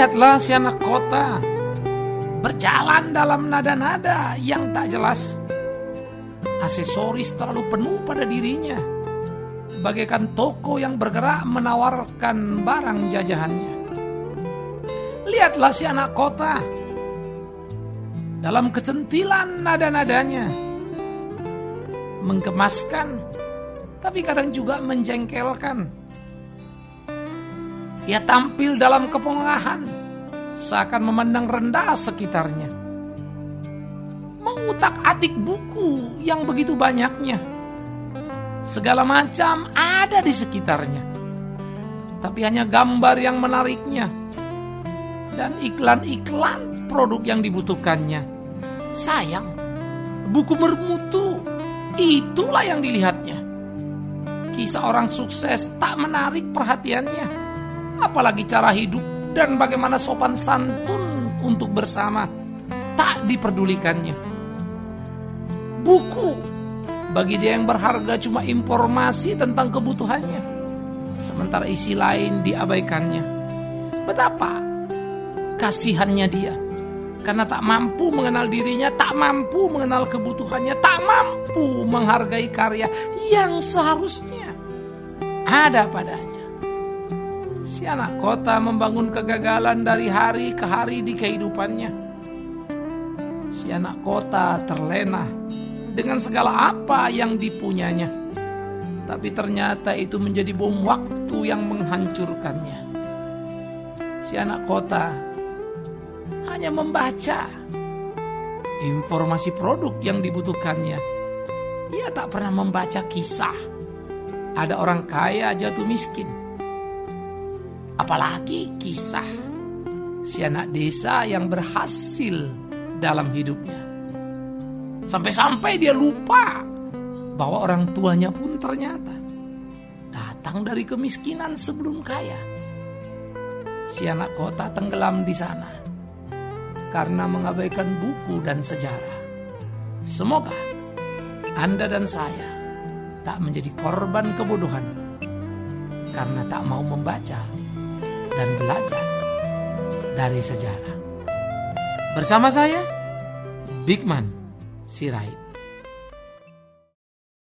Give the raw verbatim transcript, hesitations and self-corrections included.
Lihatlah si anak kota berjalan dalam nada-nada yang tak jelas. Aksesoris terlalu penuh pada dirinya, bagaikan toko yang bergerak menawarkan barang jajahannya. Lihatlah si anak kota dalam kecentilan nada-nadanya, menggemaskan tapi kadang juga menjengkelkan. Ia tampil dalam kepongahan, seakan memandang rendah sekitarnya, mengutak-atik buku yang begitu banyaknya. Segala macam ada di sekitarnya, tapi hanya gambar yang menariknya dan iklan-iklan produk yang dibutuhkannya. Sayang, buku bermutu itulah yang dilihatnya. Kisah orang sukses tak menarik perhatiannya, apalagi cara hidup dan bagaimana sopan santun untuk bersama tak diperdulikannya. Buku bagi dia yang berharga cuma informasi tentang kebutuhannya, sementara isi lain diabaikannya. Betapa kasihannya dia, karena tak mampu mengenal dirinya, tak mampu mengenal kebutuhannya, tak mampu menghargai karya yang seharusnya ada padanya. Si anak kota membangun kegagalan dari hari ke hari di kehidupannya. Si anak kota terlena dengan segala apa yang dipunyanya, tapi ternyata itu menjadi bom waktu yang menghancurkannya. Si anak kota hanya membaca informasi produk yang dibutuhkannya. Ia tak pernah membaca kisah ada orang kaya jatuh miskin, apalagi kisah si anak desa yang berhasil dalam hidupnya. Sampai-sampai dia lupa bahwa orang tuanya pun ternyata datang dari kemiskinan sebelum kaya. Si anak kota tenggelam di sana karena mengabaikan buku dan sejarah. Semoga Anda dan saya tak menjadi korban kebodohan karena tak mau membaca dan belajar dari sejarah. Bersama saya, Bigman Sirait.